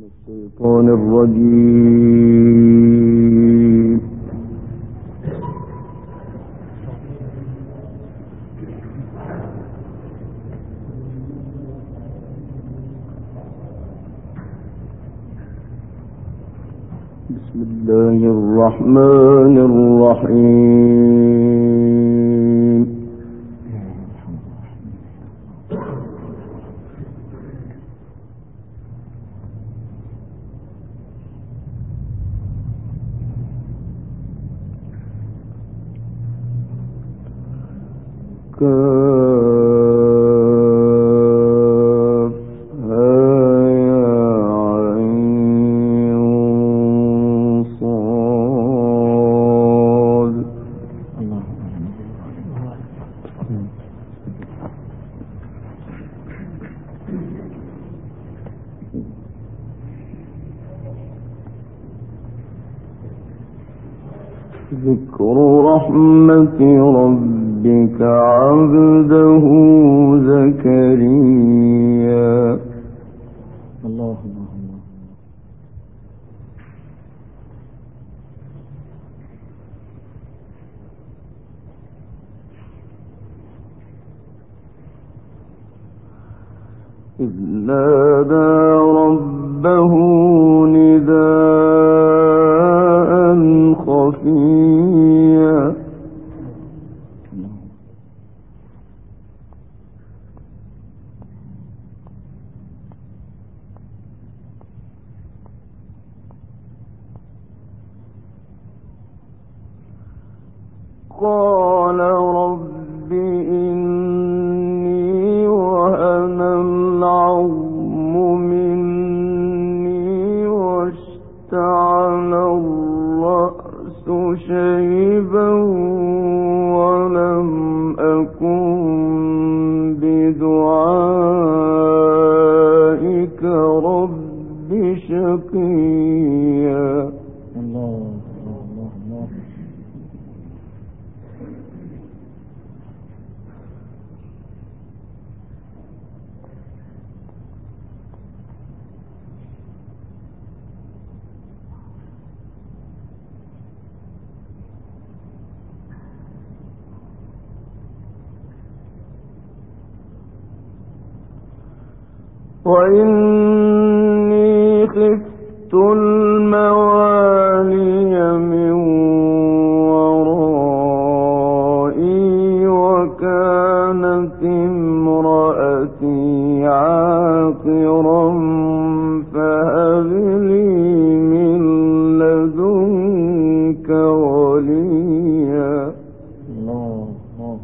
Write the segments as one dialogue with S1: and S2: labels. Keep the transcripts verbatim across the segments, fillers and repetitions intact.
S1: الشيطان الرجيم. بسم الله الرحمن الرحيم. ذكر رحمة ربك عبده زكريا.
S2: الله الله الله.
S1: إذ نادى ربه نداء خفيا. قال رب إني وهن العظم مني واشتعل الرأس شيبا ولم أكن بدعائك رب شقيا.
S2: الله الله الله.
S1: وإني خفت الموالي من ورائي وكانت امرأتي عاقرا فهب لي من لدنك وليا.
S2: الله الله.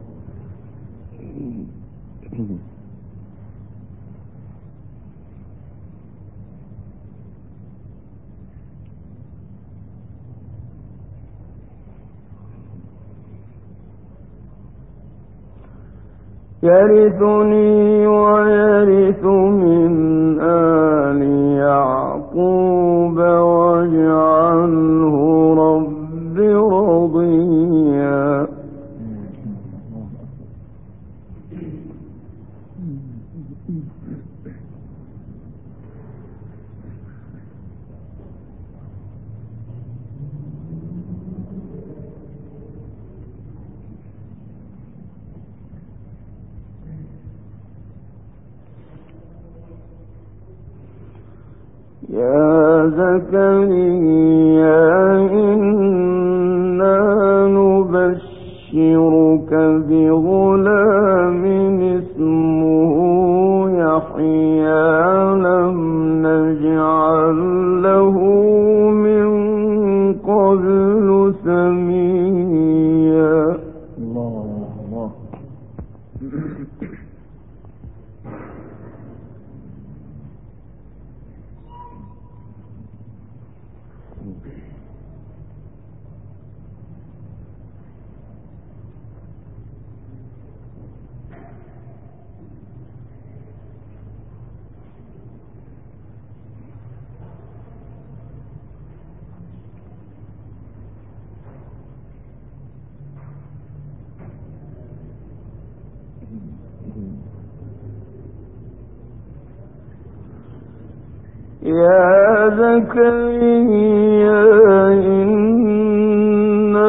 S1: يرثني ويرث من آل يعقوب واجعله رب رضيا. يا زكريا إنا نبشرك بغلام اسمه يحيى لم نجعل له من قبل سميا.
S2: الله الله. يا
S1: زكريا إنا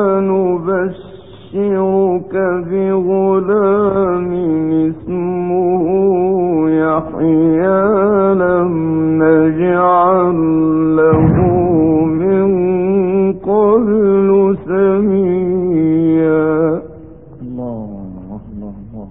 S1: نبشرك بغلام اسمه يحيى لم نجعل له من قبل سميا.
S2: الله الله الله.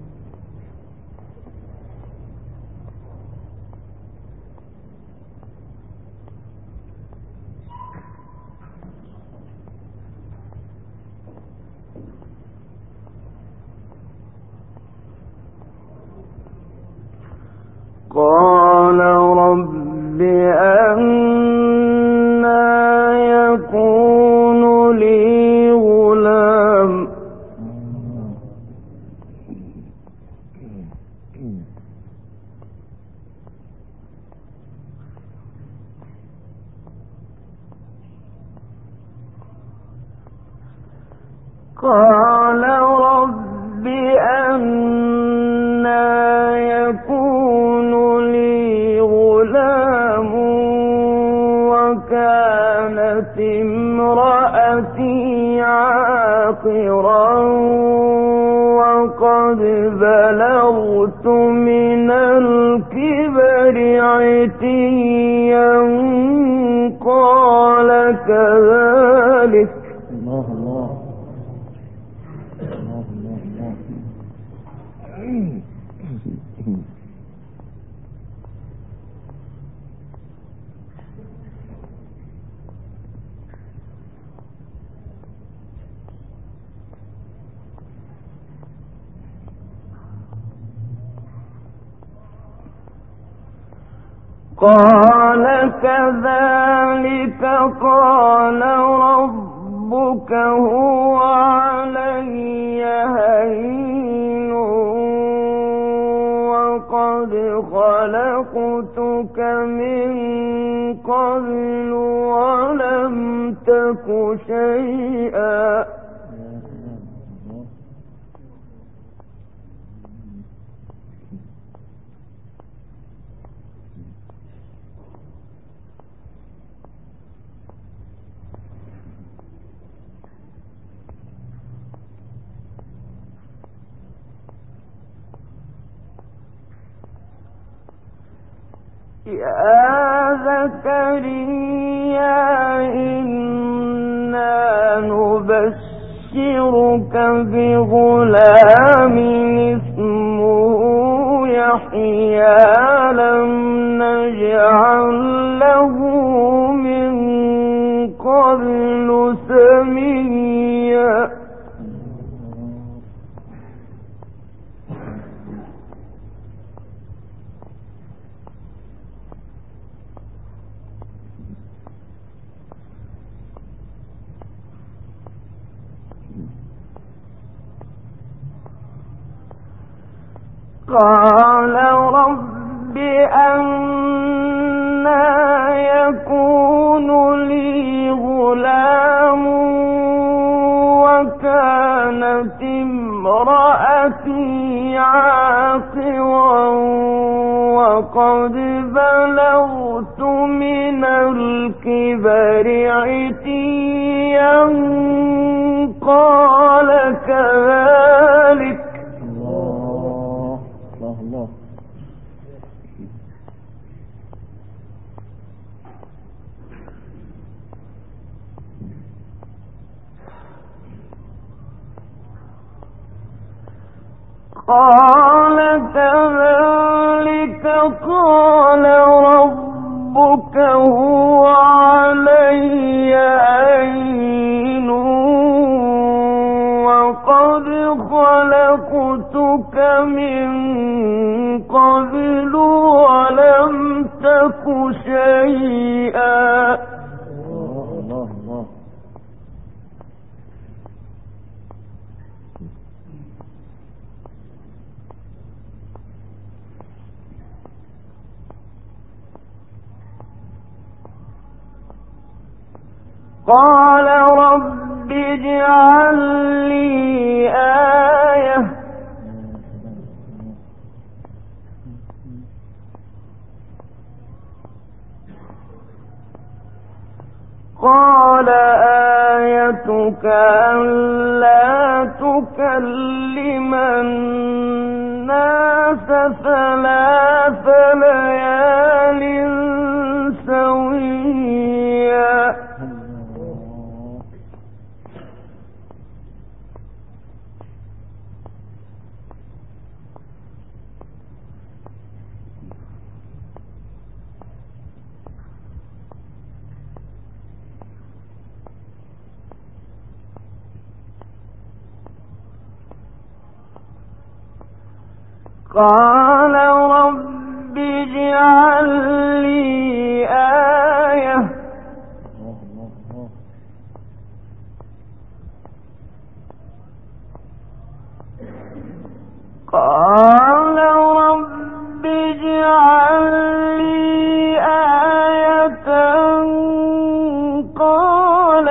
S1: قال رب أنى يكون لي غلام قال رب أنى يكون لي غلام وكانت امرأتي عاقرا وقد بلغت من الكبر عتيا قال كذلك
S2: الله الله الله الله الله.
S1: قال كذلك قال ربك هو علي هين وقد خلقتك من قبل ولم تك شيئا. يا زكريا إنا نبشرك بغلام اسمه يحيى لم نجعل له من قبل سميا. قال رب أنى يكون لي غلام وكانت امرأتي عاقرا وقد بلغت من الكبر عتيا قال كذلك قال كذلك قال ربك هو علي هين وقد خلقتك من قبل ولم تك شيئا. قال رب اجعل لي آية قال آيتك ألا تكلم الناس ثلاث ليال سويا. قال رب اجعل لي آية قال رب اجعل لي آية قال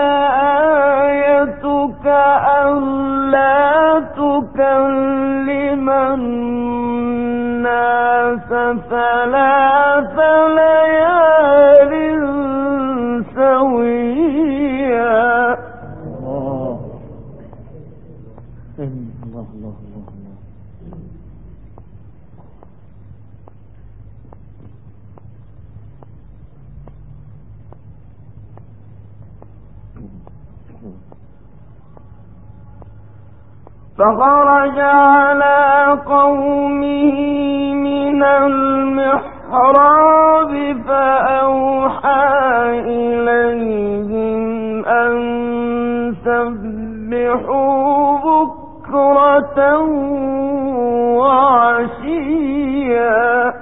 S1: آيتك ألا تكلم الناس ثلاث ليال سويا.
S2: الله الله الله الله.
S1: فخرج على قومه من المحراب فأوحى إليهم أن سبحوا بكرة وعشيا.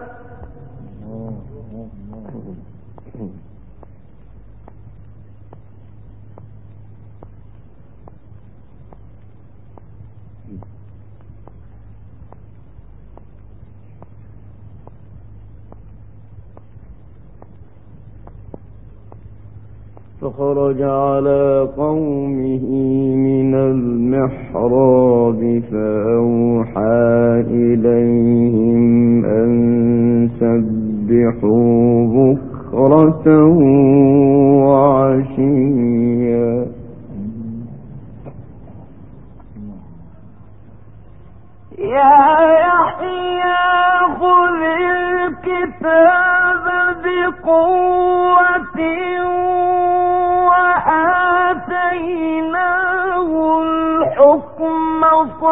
S1: فخرج على قومه من المحراب فأوحى إليهم أن سبحوا بكرة وعشيا. يا يحيى خذ الكتاب بقوة وآتيناه الحكم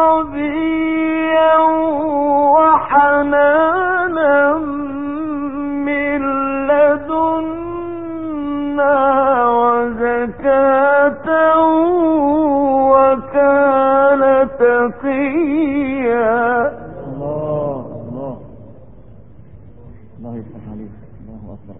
S1: صبيا وحنانا من لدنا وزكاة وكان تقيا.
S2: الله الله الله يفتح عليك. الله أكبر.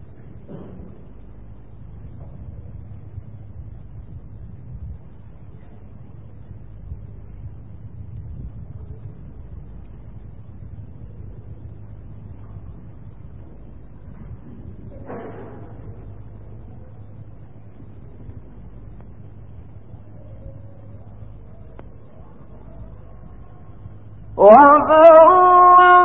S1: وبرا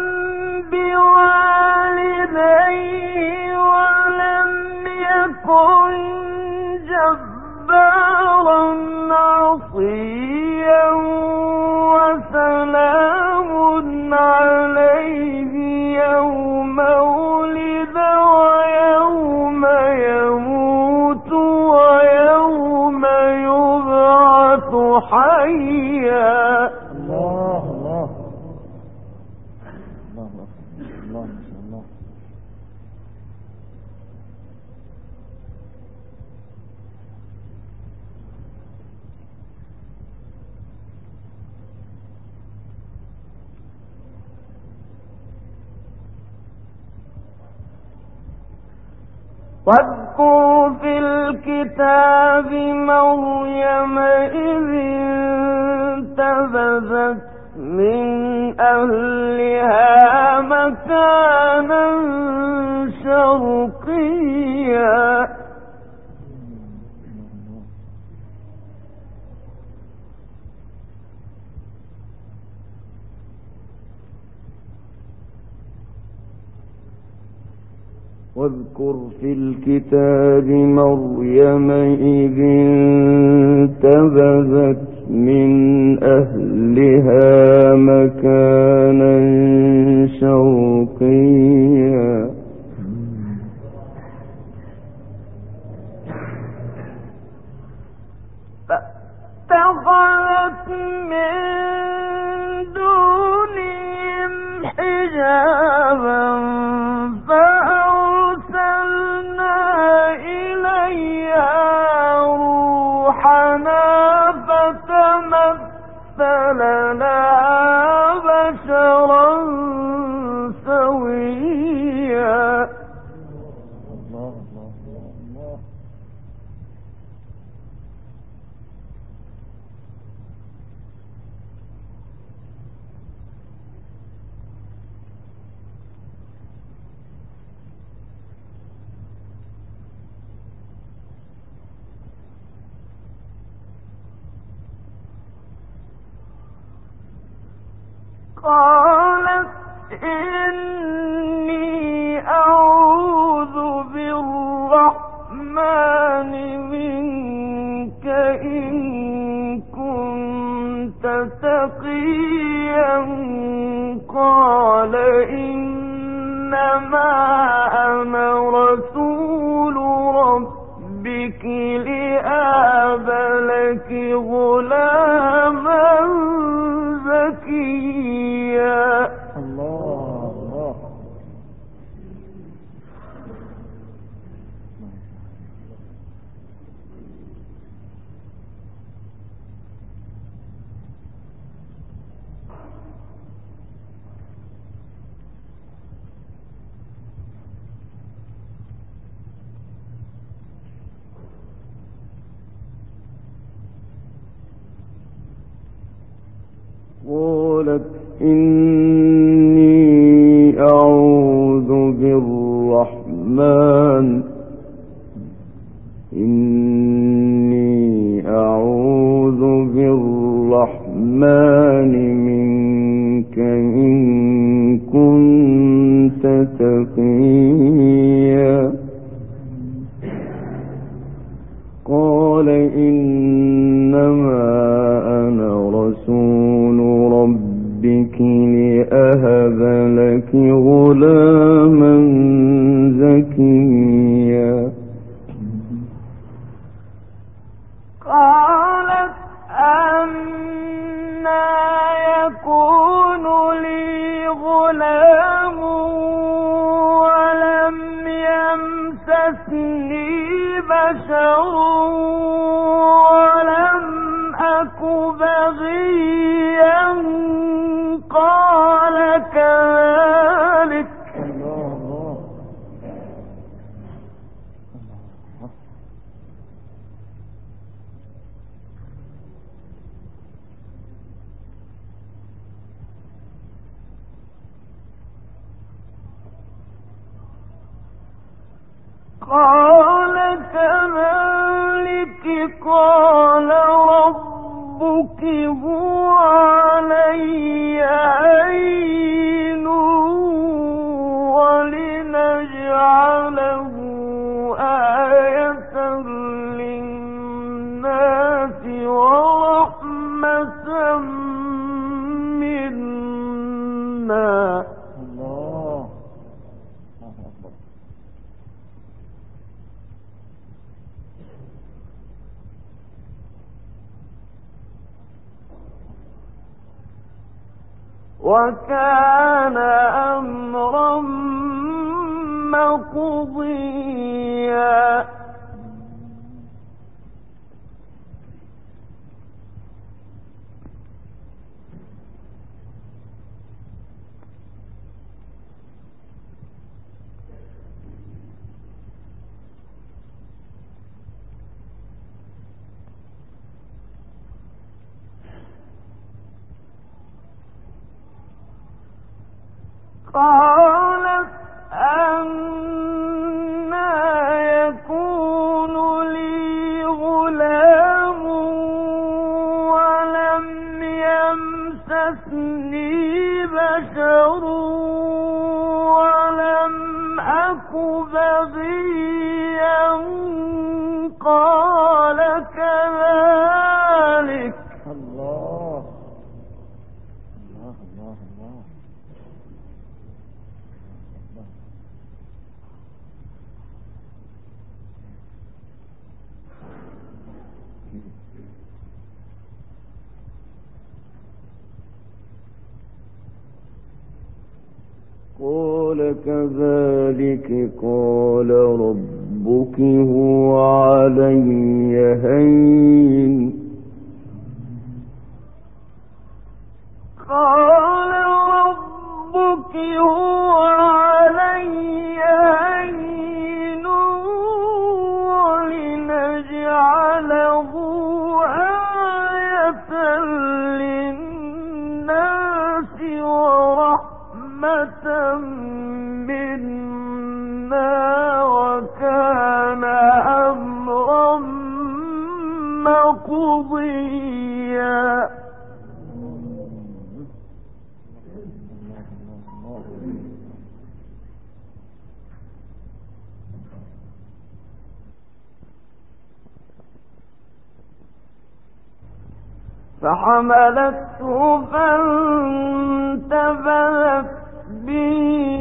S1: بوالديه ولم يكن جبارا عصيا وسلام عليه يوم ولد ويوم يموت ويوم يبعث حيا.
S2: الله الله الله الله ما شاء الله.
S1: واذكر في الكتاب مريم إذ انتبذت من أهلها مكانا شرقيا. واذكر في الكتاب مريم إذ انتبذت من أهلها مكانا شرقيا فاتخذت من دونهم حجابا فأرسلنا إليها روحنا فتمثل لها بشرا سويا.
S2: الله الله الله.
S1: قالت إني أعوذ بالرحمن منك إن كنت تقيا. قال إنما أنا رسول ربك لأهب لك غلاما زكيا.
S2: الله الله.
S1: قالت إني أعوذ بالرحمن إني أعوذ بالرحمن منك إن كنت تقيا. قال إنما أنا رسول ربك لأهب لك غلاما زكيا. قالت أنى يكون لي غلام ولم يمسسني بشر ولم أك بغيا. قال كذلك
S2: الله
S1: قال كذلك قال ربك هو علي هين ولنجعله آية للناس ورحمة منا.
S2: الله. الله أكبر.
S1: وكان أمرا مقضيا. قالت أنى يكون لي غلام ولم يمسسني بشر ولم أك بغيا قال كذلك.
S2: الله الله الله الله.
S1: قال كذلك قال ربك هو علي هين. قال ربك هو علي هين ولنجعله آية للناس ورحمة منا وكان أمرا مقضيا. فحملته فانتبذت به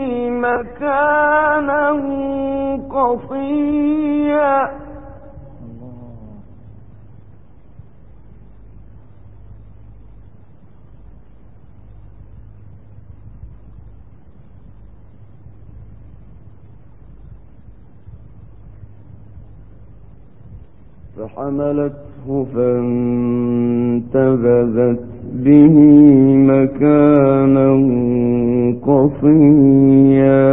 S1: مكانا قصيا. فحملته فانتبذت به مكانا قصيا.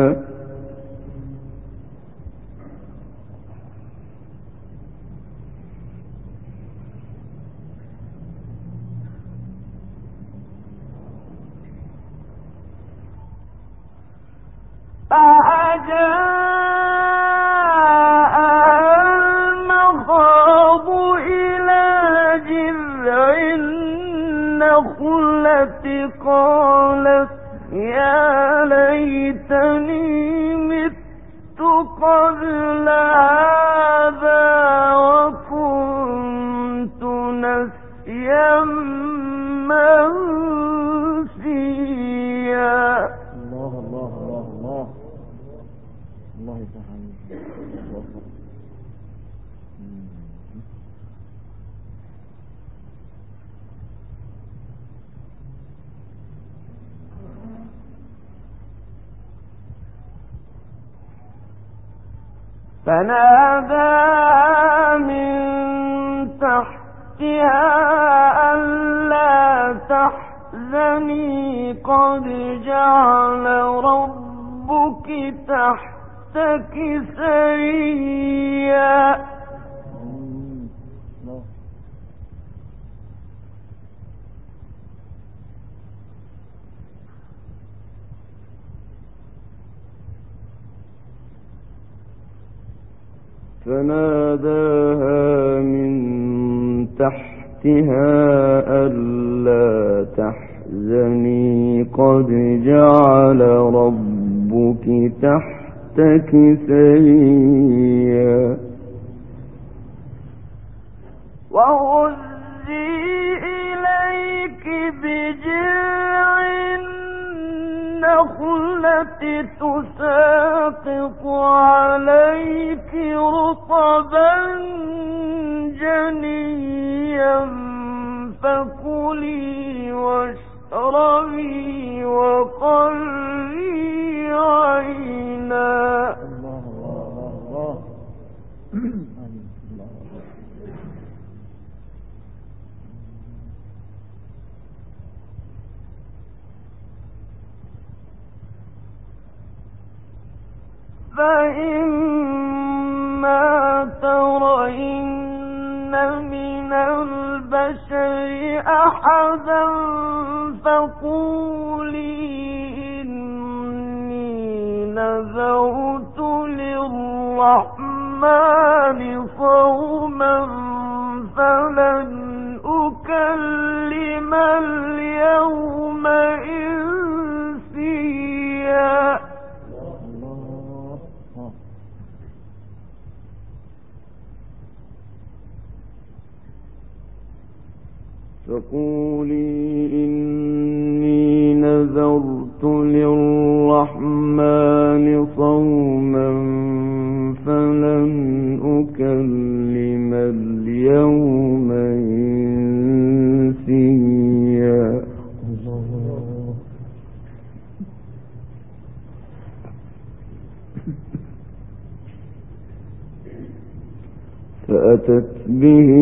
S1: المخاض إلى جذع النخلة قالت يا ليتني مت قبل هذا وكنت نسيا منسيا.
S2: الله الله الله الله الله يفتح عليك.
S1: فنادى من تحتها ألا تحزني قد جعل ربك تحتك سريا. فناداها من تحتها ألا تحزني قد جعل ربك تحتك سريا. وهزي إليك بجذع النخلة تساقط عليك رطبا جنيا فكلي واشربي وقري عينا.
S2: الله الله الله
S1: فإما ترين من البشر أحدا فقولي إني نذرت للرحمن صوما فلن أكلم اليوم إنسيا.
S2: الله
S1: فقولي إني نذرت للرحمن صوما فلن أكلم اليوم إنسيا. فأتت به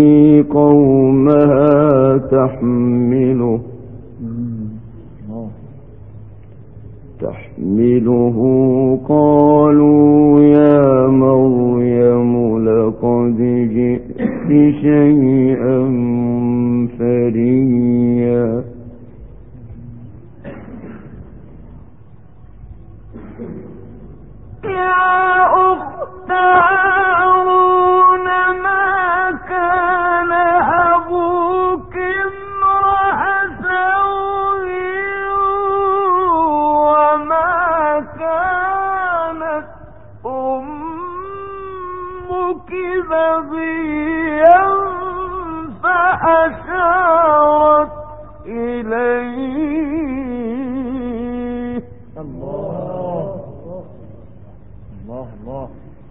S1: قومها تحمله تحمله قالوا يا مريم لقد جئت شيئا فريا.
S3: يا أخت هارون ما كان أبوك امرأ سوء وما كانت أمك بغيا فأشارت إليه.
S2: الله الله الله.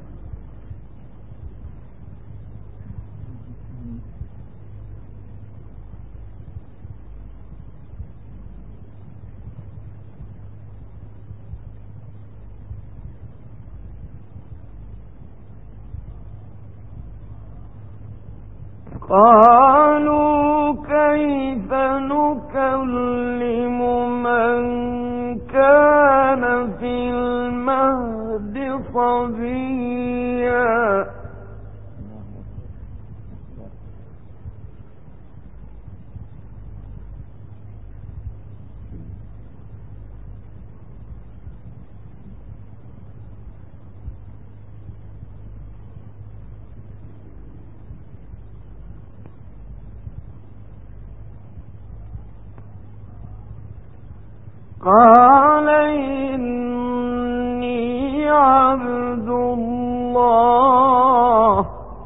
S3: قالوا كيف نكلم من كان في المهد صبيا. قال إني عبد الله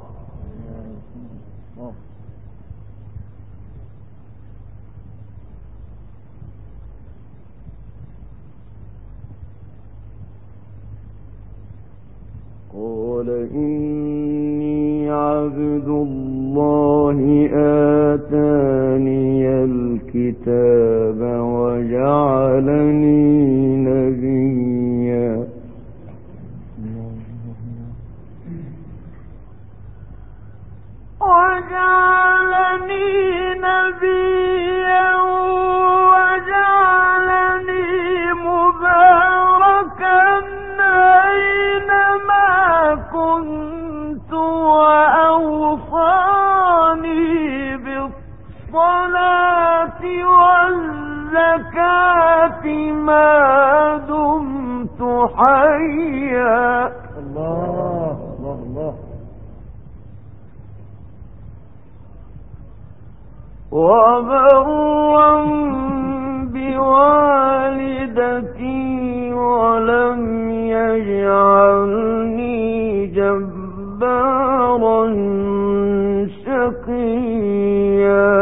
S1: قال إني عبد الله آتاني الكتاب وجعلني نبيا.
S3: وجعلني نبيا وجعلني مباركا أينما كنت وأوصاني بالصلاة والزكاة ما دمت حيا.
S2: الله الله الله.
S3: وبرا بوالدتي ولم يجعلني جبارا شقيا.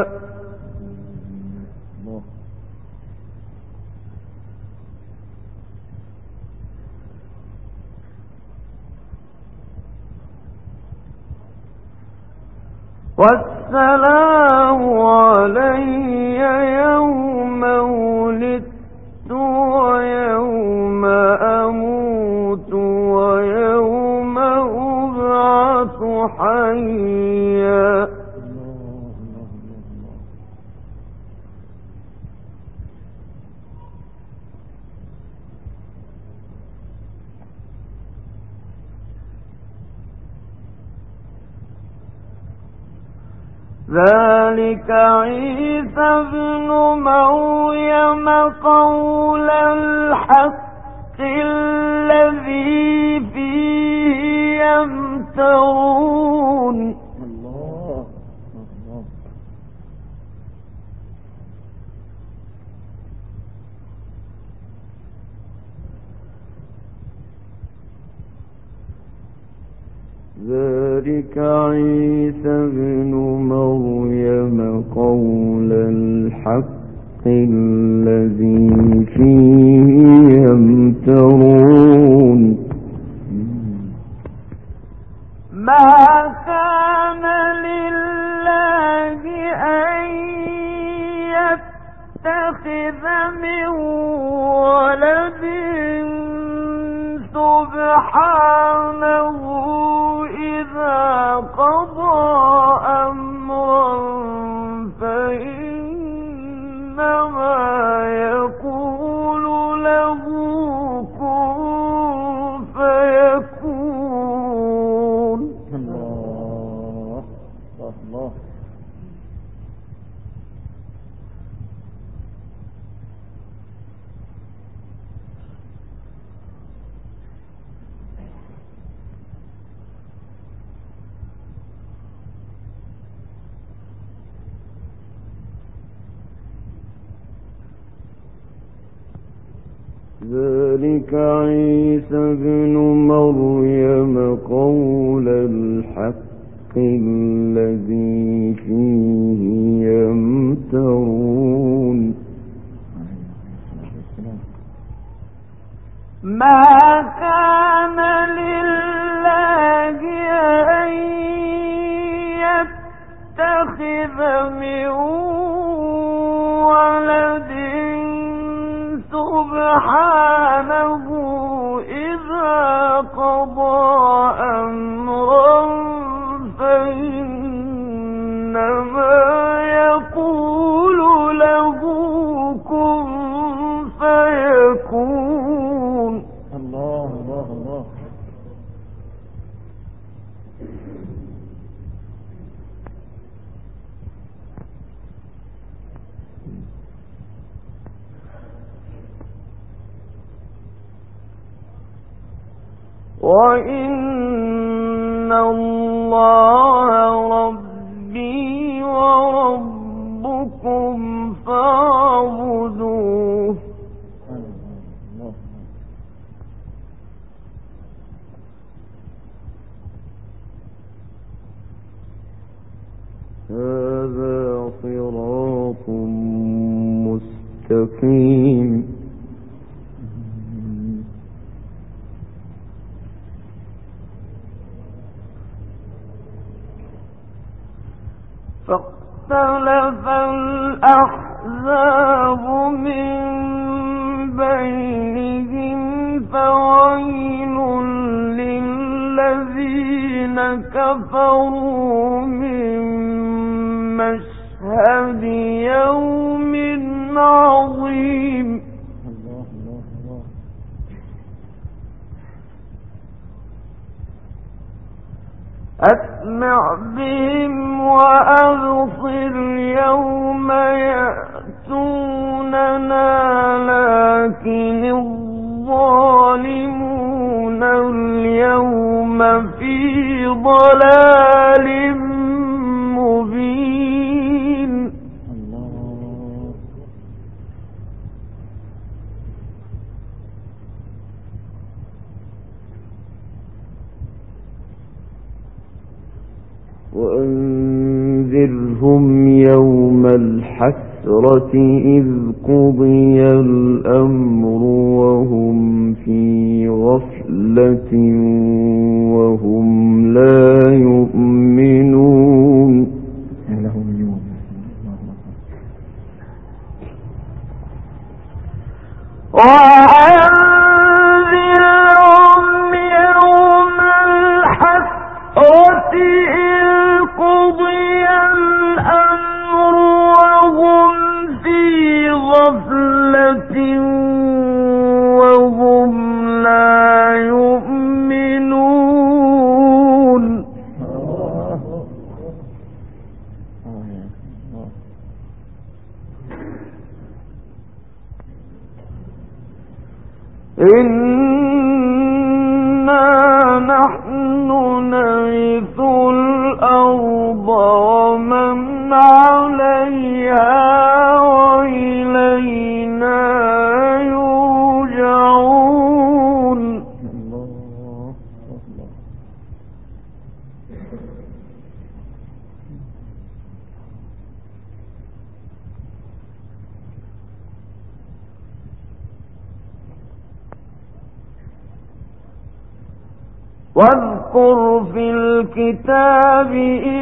S3: والسلام علي يوم ولدت ويوم أموت ويوم أبعث حيا. ذلك عيسى ابن مريم قول الحق الذي فيه يمترون.
S2: الله الله.
S1: ذلك ذلك عيسى ابن مريم قول الحق الذي فيه يمترون
S3: ما كان لله أن يتخذ من ولد سبحانه إذا قضى أمرا فإنما يقول له كن فيكون.
S2: الله الله
S1: ذلك عيسى ابن مريم قول الحق الذي فيه يمترون
S3: ما كان لله أن يتخذ من ولد سبحانه إذا قضى أمرا فإنما يقول له كن فيكون.
S2: الله الله الله
S3: وإن الله ربي وربكم فاعبدوه.
S1: هذا صراط مستقيم.
S3: فاختلف الأحزاب من بينهم فويل للذين كفروا من مشهد يوم عظيم. أسمع بهم وأبصر يوم يأتوننا لكن الظالمون اليوم في ضلال مبين.
S1: وأنذرهم يوم الحسرة إذ قضي الأمر وهم في غفلة وهم لا يؤمنون.
S3: وأنذرهم يوم الحسرة إذ قضي الأمر وهم في غفلة وهم لا يؤمنون. إنا نحن نرث الأرض ومن عليها وإلينا يرجعون. واذكر في الكتاب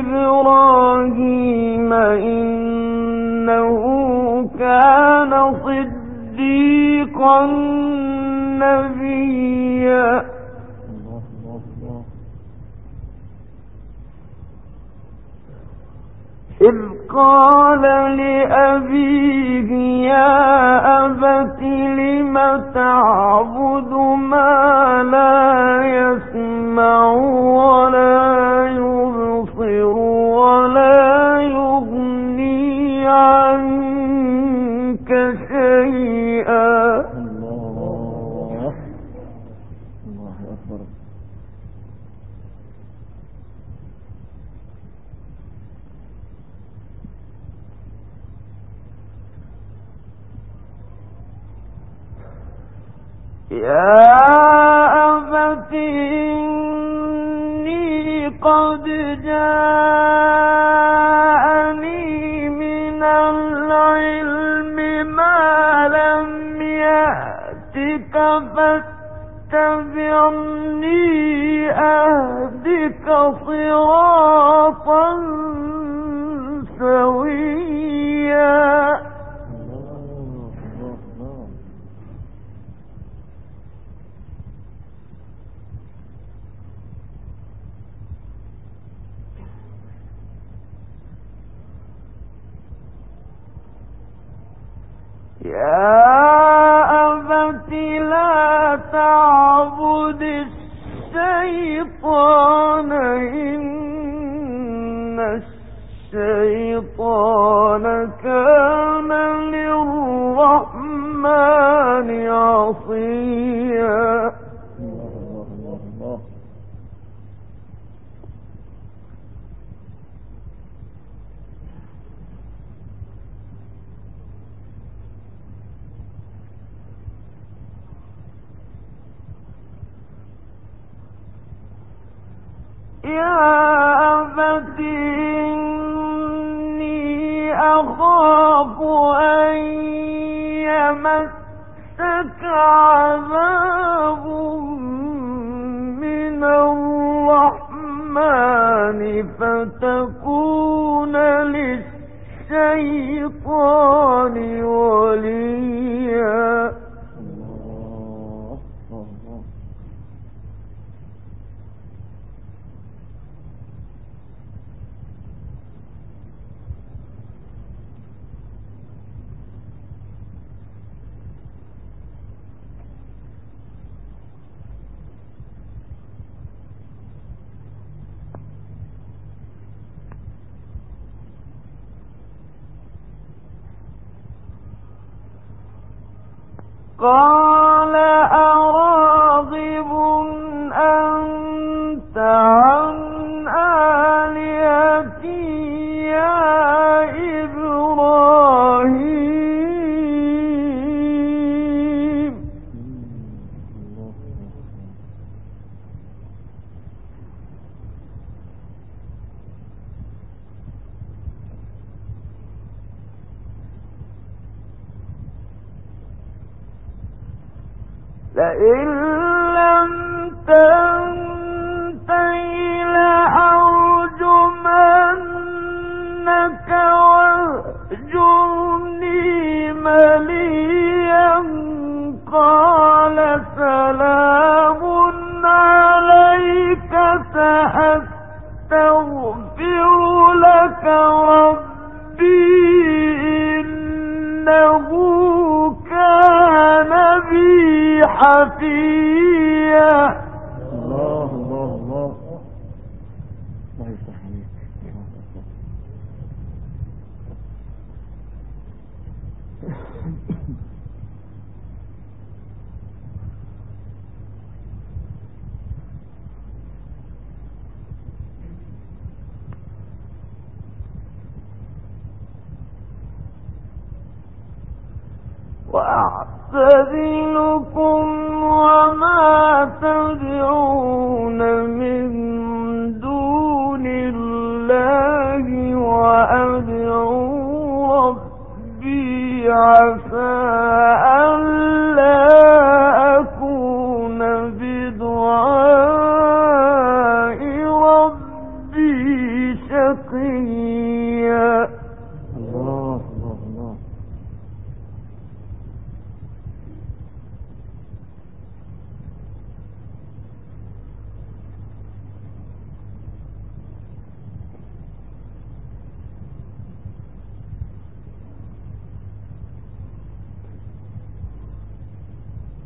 S3: إبراهيم إنه كان صديقا نبيا.
S2: الله الله الله.
S3: إذ قال لأبيه يا أبت لم تعبد ما لا يسمع ولا يبصر ولا يغني عنك شيئا.
S2: الله الله أكبر.
S3: يا أبت إني قد جاءني من العلم ما لم يأتك فاتبعني أهدك صراطا سويا. يا أبت لا تعبد الشيطان إن الشيطان كان للرحمن عصيا. يا أبت إني أخاف أن يمسك عذاب من الرحمن فتكون للشيطان وليا. قال أراغب أنت عن آلهتي يا إبراهيم. لئن لم تنته لأرجمنك واهجرني مليا. قال سلام عليك سأستغفر لك ربي إنه كان بي حفيا.
S2: الله الله الله. الله يفتح عليك.
S3: وأعتزلكم وما تدعون من دون الله وأدعو ربي عسى ألا أكون بدعاء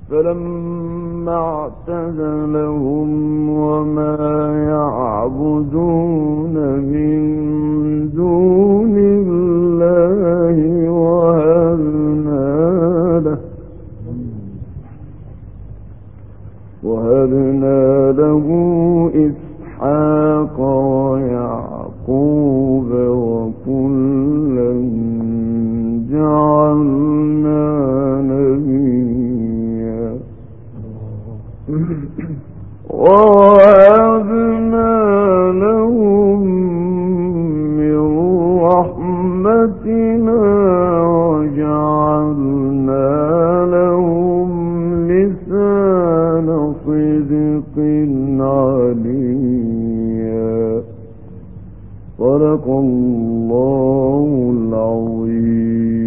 S1: فلما اعتزلهم وما يعبدون من دون الله وهبنا له وهبنا له إسحاق ويعقوب وكلا جعلنا نبيا ووهبنا لهم من رحمتنا وجعلنا لهم لسان صدق عليا. صدق الله العظيم.